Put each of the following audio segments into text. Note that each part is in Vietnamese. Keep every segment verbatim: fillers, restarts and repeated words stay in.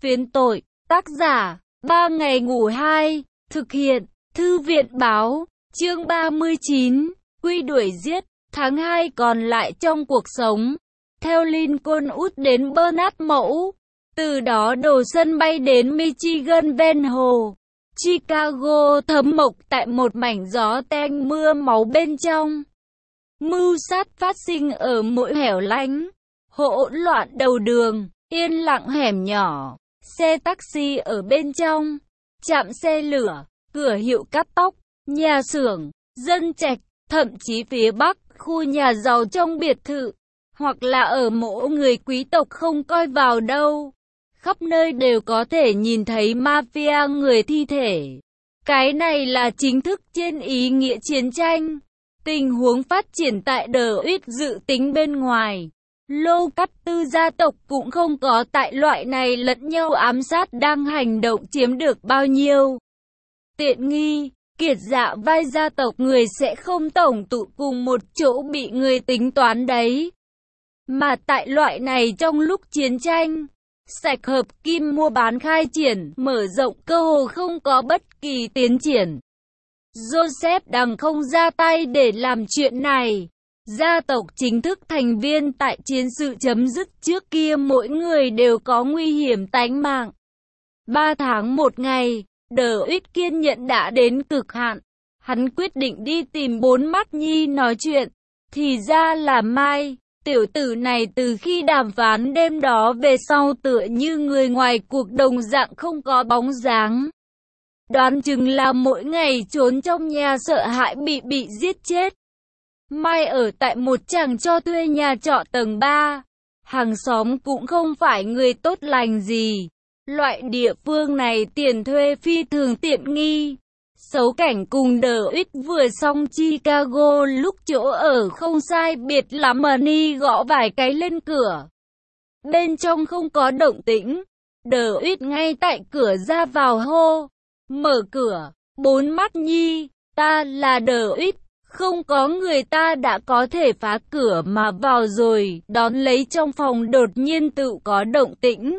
Phiến tội, tác giả, ba ngày ngủ hai, thực hiện, thư viện báo, chương ba mươi chín, Quy đuổi giết, tháng hai còn lại trong cuộc sống. Theo Lincoln út đến Bernard mẫu, từ đó đổ sân bay đến Michigan ven hồ. Chicago thấm mộc tại một mảnh gió tanh mưa máu bên trong. Mưu sát phát sinh ở mỗi hẻo lánh, hỗn loạn đầu đường, yên lặng hẻm nhỏ, xe taxi ở bên trong, trạm xe lửa, cửa hiệu cắt tóc, nhà xưởng, dân trạch, thậm chí phía Bắc, khu nhà giàu trong biệt thự, hoặc là ở mộ người quý tộc không coi vào đâu. Khắp nơi đều có thể nhìn thấy mafia người thi thể. Cái này là chính thức trên ý nghĩa chiến tranh. Tình huống phát triển tại Đờ Uýt dự tính bên ngoài. Lô Cắt Tư gia tộc cũng không có tại loại này lẫn nhau ám sát đang hành động chiếm được bao nhiêu tiện nghi. Kiệt dạ vai gia tộc người sẽ không tổng tụ cùng một chỗ bị người tính toán đấy. Mà tại loại này trong lúc chiến tranh, sạch hợp kim mua bán khai triển, mở rộng cơ hồ không có bất kỳ tiến triển. Joseph đằng không ra tay để làm chuyện này. Gia tộc chính thức thành viên tại chiến sự chấm dứt trước kia mỗi người đều có nguy hiểm tánh mạng. Ba tháng một ngày, Đờ Uýt kiên nhẫn đã đến cực hạn. Hắn quyết định đi tìm bốn mắt nhi nói chuyện. Thì ra là Mai. Tiểu tử này từ khi đàm phán đêm đó về sau tựa như người ngoài cuộc đồng dạng không có bóng dáng. Đoán chừng là mỗi ngày trốn trong nhà sợ hãi bị bị giết chết. Mai ở tại một chàng cho thuê nhà trọ tầng ba. Hàng xóm cũng không phải người tốt lành gì. Loại địa phương này tiền thuê phi thường tiện nghi. Xấu cảnh cùng Đờ Uýt vừa xong Chicago lúc chỗ ở không sai biệt lắm mà Ni gõ vài cái lên cửa. Bên trong không có động tĩnh. Đờ Uýt ngay tại cửa ra vào hô. Mở cửa, bốn mắt nhi, ta là Đờ Uýt. Không có người ta đã có thể phá cửa mà vào rồi, đón lấy trong phòng đột nhiên tự có động tĩnh.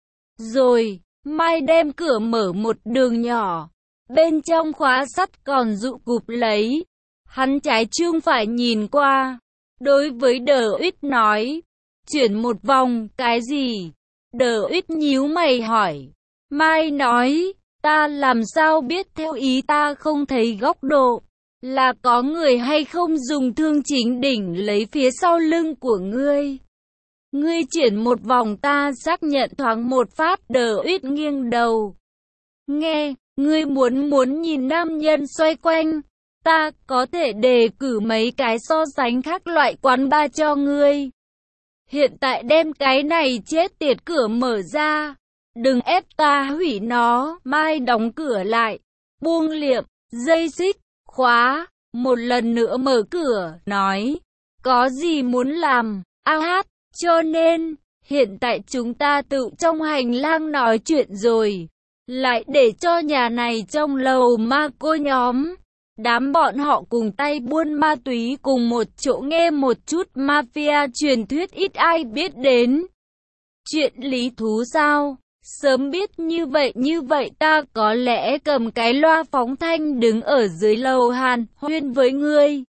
Rồi, Mai đem cửa mở một đường nhỏ. Bên trong khóa sắt còn dụ cụp lấy. Hắn trái chương phải nhìn qua. Đối với Đờ Uýt nói. Chuyển một vòng, cái gì? Đờ Uýt nhíu mày hỏi. Mai nói, ta làm sao biết theo ý ta không thấy góc độ. Là có người hay không dùng thương chính đỉnh lấy phía sau lưng của ngươi. Ngươi chuyển một vòng ta xác nhận thoáng một phát. Đờ Uýt nghiêng đầu. Nghe. Ngươi muốn muốn nhìn nam nhân xoay quanh, ta có thể đề cử mấy cái so sánh khác loại quán bar cho ngươi. Hiện tại đem cái này chết tiệt cửa mở ra, đừng ép ta hủy nó. Mai đóng cửa lại, buông liệm, dây xích, khóa, một lần nữa mở cửa, nói, có gì muốn làm, a hát, cho nên, hiện tại chúng ta tự trong hành lang nói chuyện rồi. Lại để cho nhà này trong lầu ma cô nhóm. Đám bọn họ cùng tay buôn ma túy cùng một chỗ nghe một chút mafia truyền thuyết ít ai biết đến. Chuyện lý thú sao? Sớm biết như vậy như vậy ta có lẽ cầm cái loa phóng thanh đứng ở dưới lầu hàn huyên với ngươi.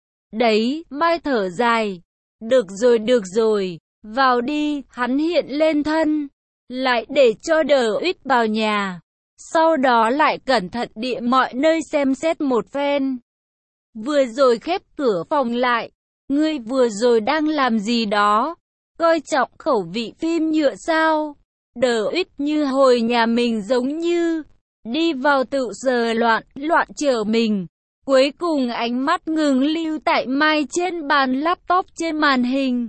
Đấy, Mai thở dài. Được rồi được rồi, vào đi, hắn hiện lên thân. Lại để cho Đờ Uýt vào nhà. Sau đó lại cẩn thận địa mọi nơi xem xét một phen. Vừa rồi khép cửa phòng lại. Ngươi vừa rồi đang làm gì đó? Coi trọng khẩu vị phim nhựa sao? Đờ Uýt như hồi nhà mình giống như. Đi vào tự giờ loạn, loạn trở mình. Cuối cùng ánh mắt ngừng lưu tại Mai trên bàn laptop trên màn hình.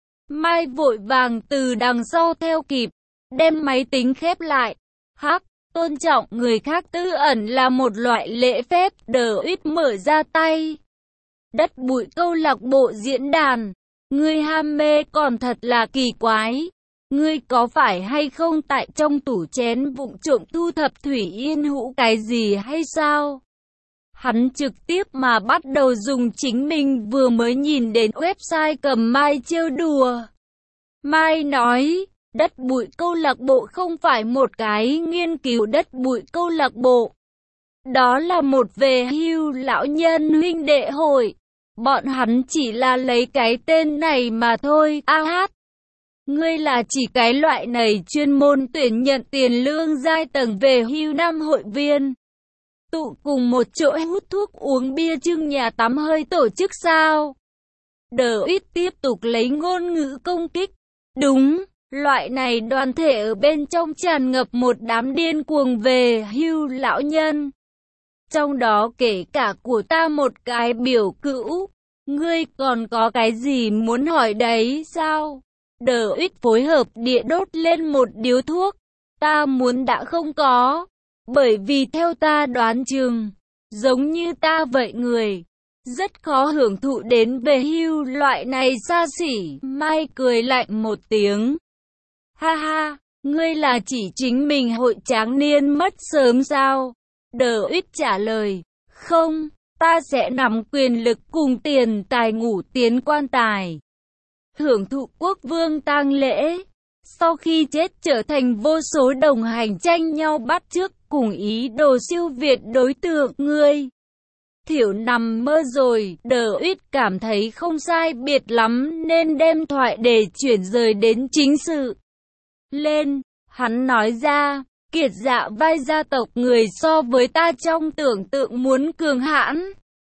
Mai vội vàng từ đằng sau theo kịp. Đem máy tính khép lại. Hắc, tôn trọng người khác tư ẩn là một loại lễ phép. Đờ Uýt mở ra tay. Đất bụi câu lạc bộ diễn đàn. Ngươi ham mê còn thật là kỳ quái. Ngươi có phải hay không tại trong tủ chén vụng trộm thu thập thủy yên hũ cái gì hay sao? Hắn trực tiếp mà bắt đầu dùng chính mình vừa mới nhìn đến website cầm Mai trêu đùa. Mai nói, Đất bụi câu lạc bộ không phải một cái nghiên cứu đất bụi câu lạc bộ. Đó là một về hưu lão nhân huynh đệ hội. Bọn hắn chỉ là lấy cái tên này mà thôi. A hát, ngươi là chỉ cái loại này chuyên môn tuyển nhận tiền lương giai tầng về hưu năm hội viên. Tụ cùng một chỗ hút thuốc uống bia trưng nhà tắm hơi tổ chức sao? Đờ ít tiếp tục lấy ngôn ngữ công kích. Đúng, loại này đoàn thể ở bên trong tràn ngập một đám điên cuồng về hưu lão nhân. Trong đó kể cả của ta một cái biểu cữu. Ngươi còn có cái gì muốn hỏi đấy sao? Đờ ít phối hợp địa đốt lên một điếu thuốc. Ta muốn đã không có. Bởi vì theo ta đoán chừng, giống như ta vậy người, rất khó hưởng thụ đến về hưu loại này xa xỉ. Mai cười lạnh một tiếng. Ha ha, ngươi là chỉ chính mình hội tráng niên mất sớm sao? Đờ ít trả lời. Không, ta sẽ nắm quyền lực cùng tiền tài ngủ tiến quan tài. Hưởng thụ quốc vương tang lễ. Sau khi chết trở thành vô số đồng hành tranh nhau bắt chước cùng ý đồ siêu việt đối tượng ngươi. Thiểu nằm mơ rồi, Đờ ít cảm thấy không sai biệt lắm nên đem thoại để chuyển rời đến chính sự. Lên, hắn nói ra, kiệt dạ vai gia tộc người so với ta trong tưởng tượng muốn cường hãn.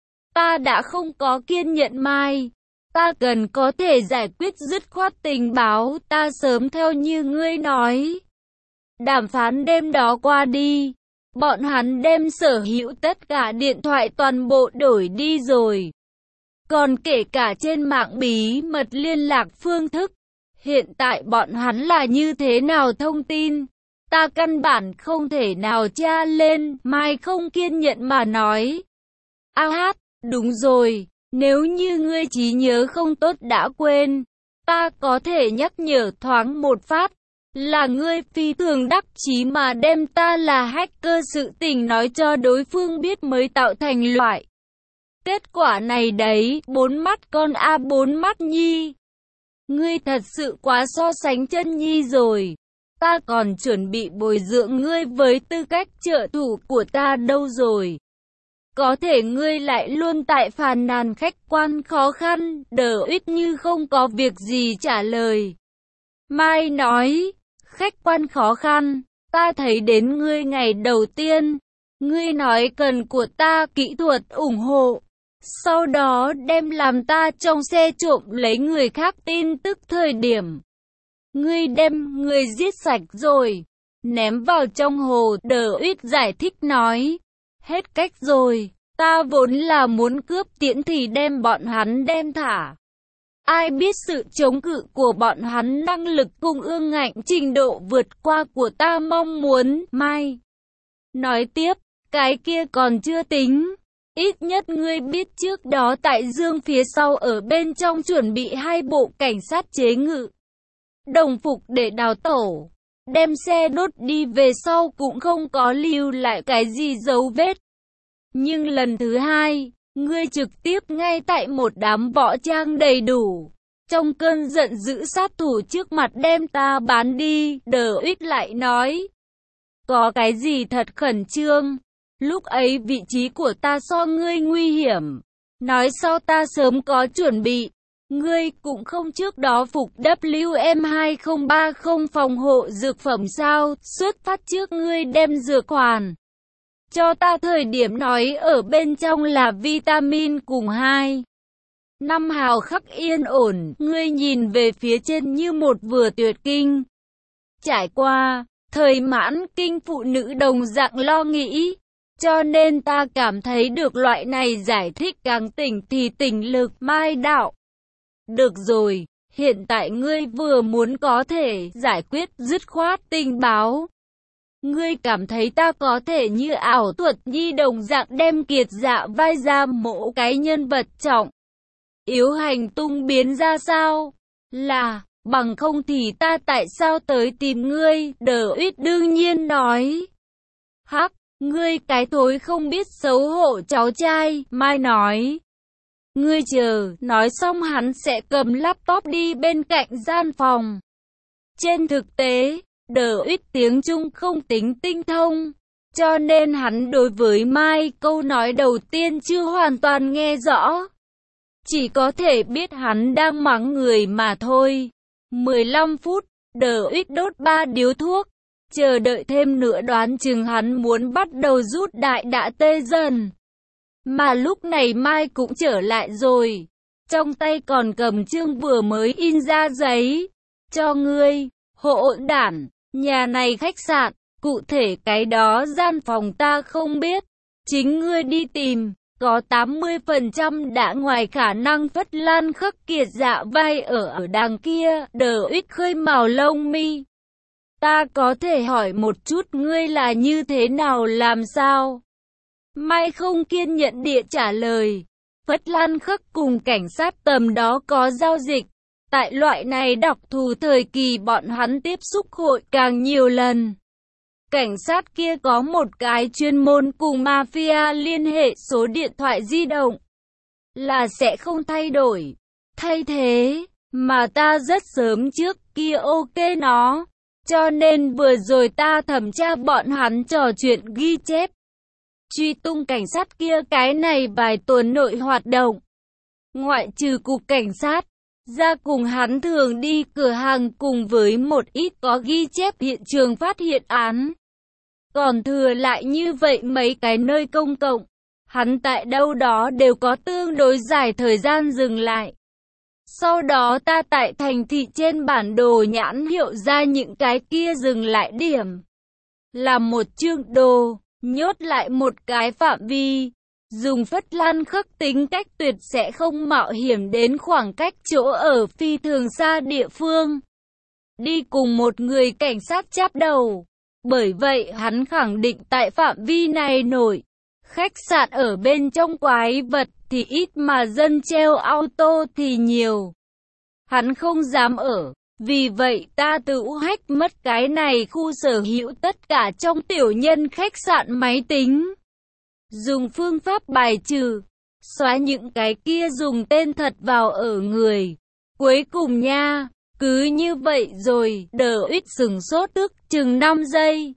Ta đã không có kiên nhẫn mai. Ta cần có thể giải quyết dứt khoát tình báo, ta sớm theo như ngươi nói. Đàm phán đêm đó qua đi. Bọn hắn đem sở hữu tất cả điện thoại toàn bộ đổi đi rồi. Còn kể cả trên mạng bí mật liên lạc phương thức. Hiện tại bọn hắn là như thế nào thông tin? Ta căn bản không thể nào tra lên, Mai không kiên nhẫn mà nói. A hát, đúng rồi, nếu như ngươi trí nhớ không tốt đã quên, ta có thể nhắc nhở thoáng một phát. Là ngươi phi thường đắc chí mà đem ta là hacker sự tình nói cho đối phương biết mới tạo thành loại kết quả này đấy, bốn mắt con a bốn mắt nhi. Ngươi thật sự quá so sánh chân nhi rồi. Ta còn chuẩn bị bồi dưỡng ngươi với tư cách trợ thủ của ta đâu rồi. Có thể ngươi lại luôn tại phàn nàn khách quan khó khăn, Đờ ít như không có việc gì trả lời. Mai nói, khách quan khó khăn, ta thấy đến ngươi ngày đầu tiên, ngươi nói cần của ta kỹ thuật ủng hộ. Sau đó đem làm ta trong xe trộm lấy người khác tin tức thời điểm. Ngươi đem người giết sạch rồi, ném vào trong hồ, Đờ ít giải thích nói. Hết cách rồi, ta vốn là muốn cướp tiễn thì đem bọn hắn đem thả. Ai biết sự chống cự của bọn hắn năng lực cùng ương ngạnh trình độ vượt qua của ta mong muốn. Mai nói tiếp, cái kia còn chưa tính. Ít nhất ngươi biết trước đó tại Dương phía sau ở bên trong chuẩn bị hai bộ cảnh sát chế ngự đồng phục để đào tẩu. Đem xe đốt đi về sau cũng không có lưu lại cái gì dấu vết. Nhưng lần thứ hai, ngươi trực tiếp ngay tại một đám võ trang đầy đủ. Trong cơn giận dữ sát thủ trước mặt đem ta bán đi, Đờ ít lại nói. Có cái gì thật khẩn trương? Lúc ấy vị trí của ta so ngươi nguy hiểm. Nói sau ta sớm có chuẩn bị. Ngươi cũng không trước đó phục W M hai không ba không phòng hộ dược phẩm sao? Xuất phát trước ngươi đem dược hoàn cho ta thời điểm nói ở bên trong là vitamin cùng hai năm hào khắc yên ổn. Ngươi nhìn về phía trên như một vừa tuyệt kinh. Trải qua thời mãn kinh phụ nữ đồng dạng lo nghĩ. Cho nên ta cảm thấy được loại này giải thích càng tỉnh thì tỉnh lực. Mai đạo. Được rồi, hiện tại ngươi vừa muốn có thể giải quyết dứt khoát tình báo. Ngươi cảm thấy ta có thể như ảo thuật nhi đồng dạng đem kiệt dạ vai ra mộ cái nhân vật trọng yếu hành tung biến ra sao? Là, bằng không thì ta tại sao tới tìm ngươi? Đờ ít đương nhiên nói. Hắc, ngươi cái thối không biết xấu hổ cháu trai. Mai nói. Ngươi chờ, nói xong hắn sẽ cầm laptop đi bên cạnh gian phòng. Trên thực tế, Đờ Uýt tiếng Trung không tính tinh thông, cho nên hắn đối với Mai câu nói đầu tiên chưa hoàn toàn nghe rõ. Chỉ có thể biết hắn đang mắng người mà thôi. mười lăm phút, Đờ Uýt đốt ba điếu thuốc. Chờ đợi thêm nữa đoán chừng hắn muốn bắt đầu rút đại đã tê dần. Mà lúc này Mai cũng trở lại rồi. Trong tay còn cầm chương vừa mới in ra giấy. Cho ngươi, hỗn đản, nhà này khách sạn, cụ thể cái đó gian phòng ta không biết. Chính ngươi đi tìm, có tám mươi phần trăm đã ngoài khả năng Phất Lan Khắc Kiệt dạ vai ở ở đằng kia. Đờ Uýt khơi mào lông mi. Ta có thể hỏi một chút ngươi là như thế nào làm sao? Mai không kiên nhẫn địa trả lời. Phất Lan Khắc cùng cảnh sát tầm đó có giao dịch. Tại loại này đặc thù thời kỳ bọn hắn tiếp xúc hội càng nhiều lần. Cảnh sát kia có một cái chuyên môn cùng mafia liên hệ số điện thoại di động. Là sẽ không thay đổi. Thay thế, mà ta rất sớm trước kia ok nó. Cho nên vừa rồi ta thẩm tra bọn hắn trò chuyện ghi chép. Truy tung cảnh sát kia cái này vài tuần nội hoạt động. Ngoại trừ cục cảnh sát, ra cùng hắn thường đi cửa hàng cùng với một ít có ghi chép hiện trường phát hiện án. Còn thừa lại như vậy mấy cái nơi công cộng, hắn tại đâu đó đều có tương đối dài thời gian dừng lại. Sau đó ta tại thành thị trên bản đồ nhãn hiệu ra những cái kia dừng lại điểm. Làm một chương đồ, nhốt lại một cái phạm vi. Dùng Phất Lan Khắc tính cách tuyệt sẽ không mạo hiểm đến khoảng cách chỗ ở phi thường xa địa phương. Đi cùng một người cảnh sát chắp đầu. Bởi vậy hắn khẳng định tại phạm vi này nổi. Khách sạn ở bên trong quái vật thì ít mà dân treo auto thì nhiều. Hắn không dám ở. Vì vậy ta tự hack mất cái này khu sở hữu tất cả trong tiểu nhân khách sạn máy tính. Dùng phương pháp bài trừ, xóa những cái kia dùng tên thật vào ở người. Cuối cùng nha, cứ như vậy rồi, Đờ Uýt sừng sốt tức chừng năm giây.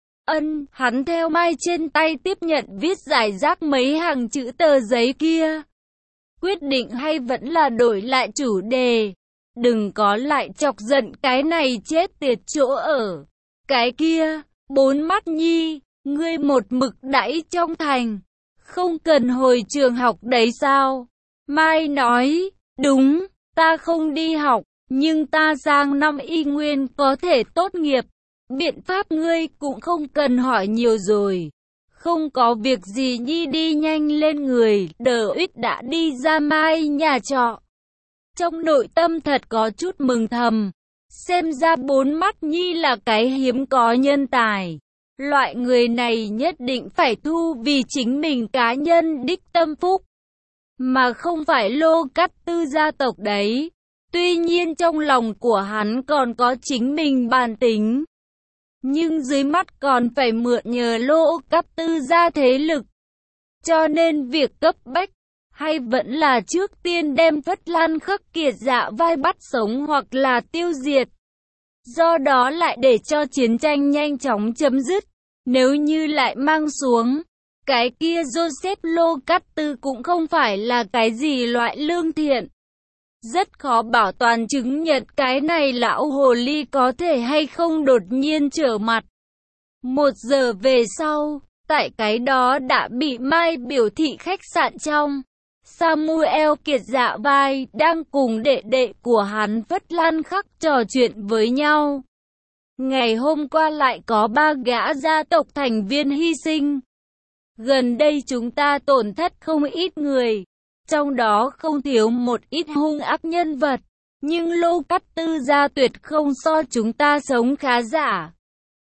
Ân, hắn theo Mai trên tay tiếp nhận viết giải rác mấy hàng chữ tờ giấy kia. Quyết định hay vẫn là đổi lại chủ đề. Đừng có lại chọc giận cái này chết tiệt chỗ ở. Cái kia, bốn mắt nhi. Ngươi một mực đãi trong thành, không cần hồi trường học đấy sao? Mai nói, đúng, ta không đi học, nhưng ta sang năm y nguyên có thể tốt nghiệp. Biện pháp ngươi cũng không cần hỏi nhiều rồi. Không có việc gì nhi đi nhanh lên người, Đờ Uýt đã đi ra Mai nhà trọ. Trong nội tâm thật có chút mừng thầm, xem ra bốn mắt nhi là cái hiếm có nhân tài. Loại người này nhất định phải thu vì chính mình cá nhân đích tâm phúc, mà không phải Lô Cát Tư gia tộc đấy. Tuy nhiên trong lòng của hắn còn có chính mình bản tính, nhưng dưới mắt còn phải mượn nhờ Lô Cát Tư gia thế lực. Cho nên việc cấp bách, hay vẫn là trước tiên đem Phất Lan Khắc Kiệt dạ vai bắt sống hoặc là tiêu diệt. Do đó lại để cho chiến tranh nhanh chóng chấm dứt. Nếu như lại mang xuống, cái kia Joseph Lô Cát Tư cũng không phải là cái gì loại lương thiện. Rất khó bảo toàn chứng nhận cái này lão hồ ly có thể hay không đột nhiên trở mặt. Một giờ về sau, tại cái đó đã bị Mai biểu thị khách sạn trong. Samuel Kiệt dạ vai đang cùng đệ đệ của hắn Phất Lan Khắc trò chuyện với nhau. Ngày hôm qua lại có ba gã gia tộc thành viên hy sinh. Gần đây chúng ta tổn thất không ít người, trong đó không thiếu một ít hung ác nhân vật. Nhưng Lô Cát Tư gia tuyệt không so chúng ta sống khá giả.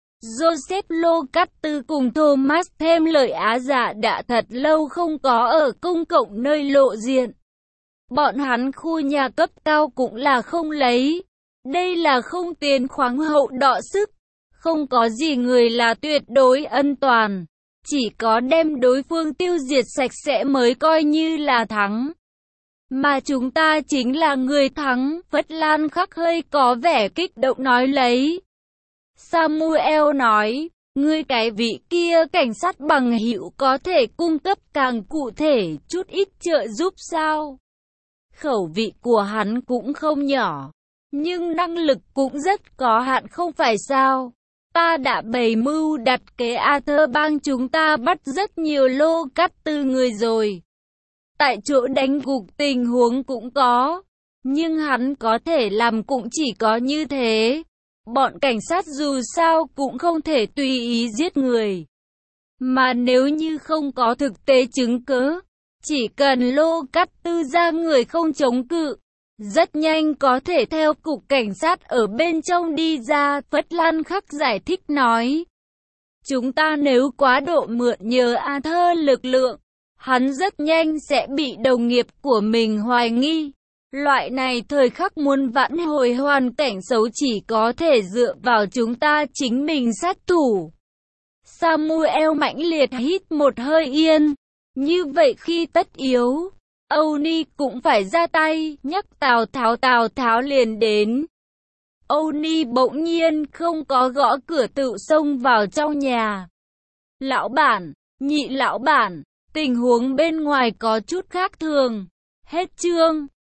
Joseph Lô Cát Tư cùng Thomas thêm lời Á giả đã thật lâu không có ở công cộng nơi lộ diện. Bọn hắn khu nhà cấp cao cũng là không lấy. Đây là không tiền khoáng hậu đọ sức. Không có gì người là tuyệt đối an toàn. Chỉ có đem đối phương tiêu diệt sạch sẽ mới coi như là thắng. Mà chúng ta chính là người thắng, Phất Lan Khắc hơi có vẻ kích động nói lấy. Samuel nói, ngươi cái vị kia cảnh sát bằng hữu có thể cung cấp càng cụ thể chút ít trợ giúp sao? Khẩu vị của hắn cũng không nhỏ, nhưng năng lực cũng rất có hạn không phải sao? Ta đã bày mưu đặt kế Arthur bang chúng ta bắt rất nhiều lô cắt từ người rồi. Tại chỗ đánh gục tình huống cũng có, nhưng hắn có thể làm cũng chỉ có như thế. Bọn cảnh sát dù sao cũng không thể tùy ý giết người. Mà nếu như không có thực tế chứng cứ, chỉ cần lô cắt tư ra người không chống cự, rất nhanh có thể theo cục cảnh sát ở bên trong đi ra, Phất Lan Khắc giải thích nói. Chúng ta nếu quá độ mượn nhờ Arthur lực lượng, hắn rất nhanh sẽ bị đồng nghiệp của mình hoài nghi. Loại này thời khắc muốn vãn hồi hoàn cảnh xấu chỉ có thể dựa vào chúng ta chính mình sát thủ. Samuel mãnh liệt hít một hơi yên. Như vậy khi tất yếu, Âu Ni cũng phải ra tay, nhắc Tào Tháo Tào Tháo liền đến. Âu Ni bỗng nhiên không có gõ cửa tự xông vào trong nhà. Lão bản, nhị lão bản, tình huống bên ngoài có chút khác thường. Hết chương.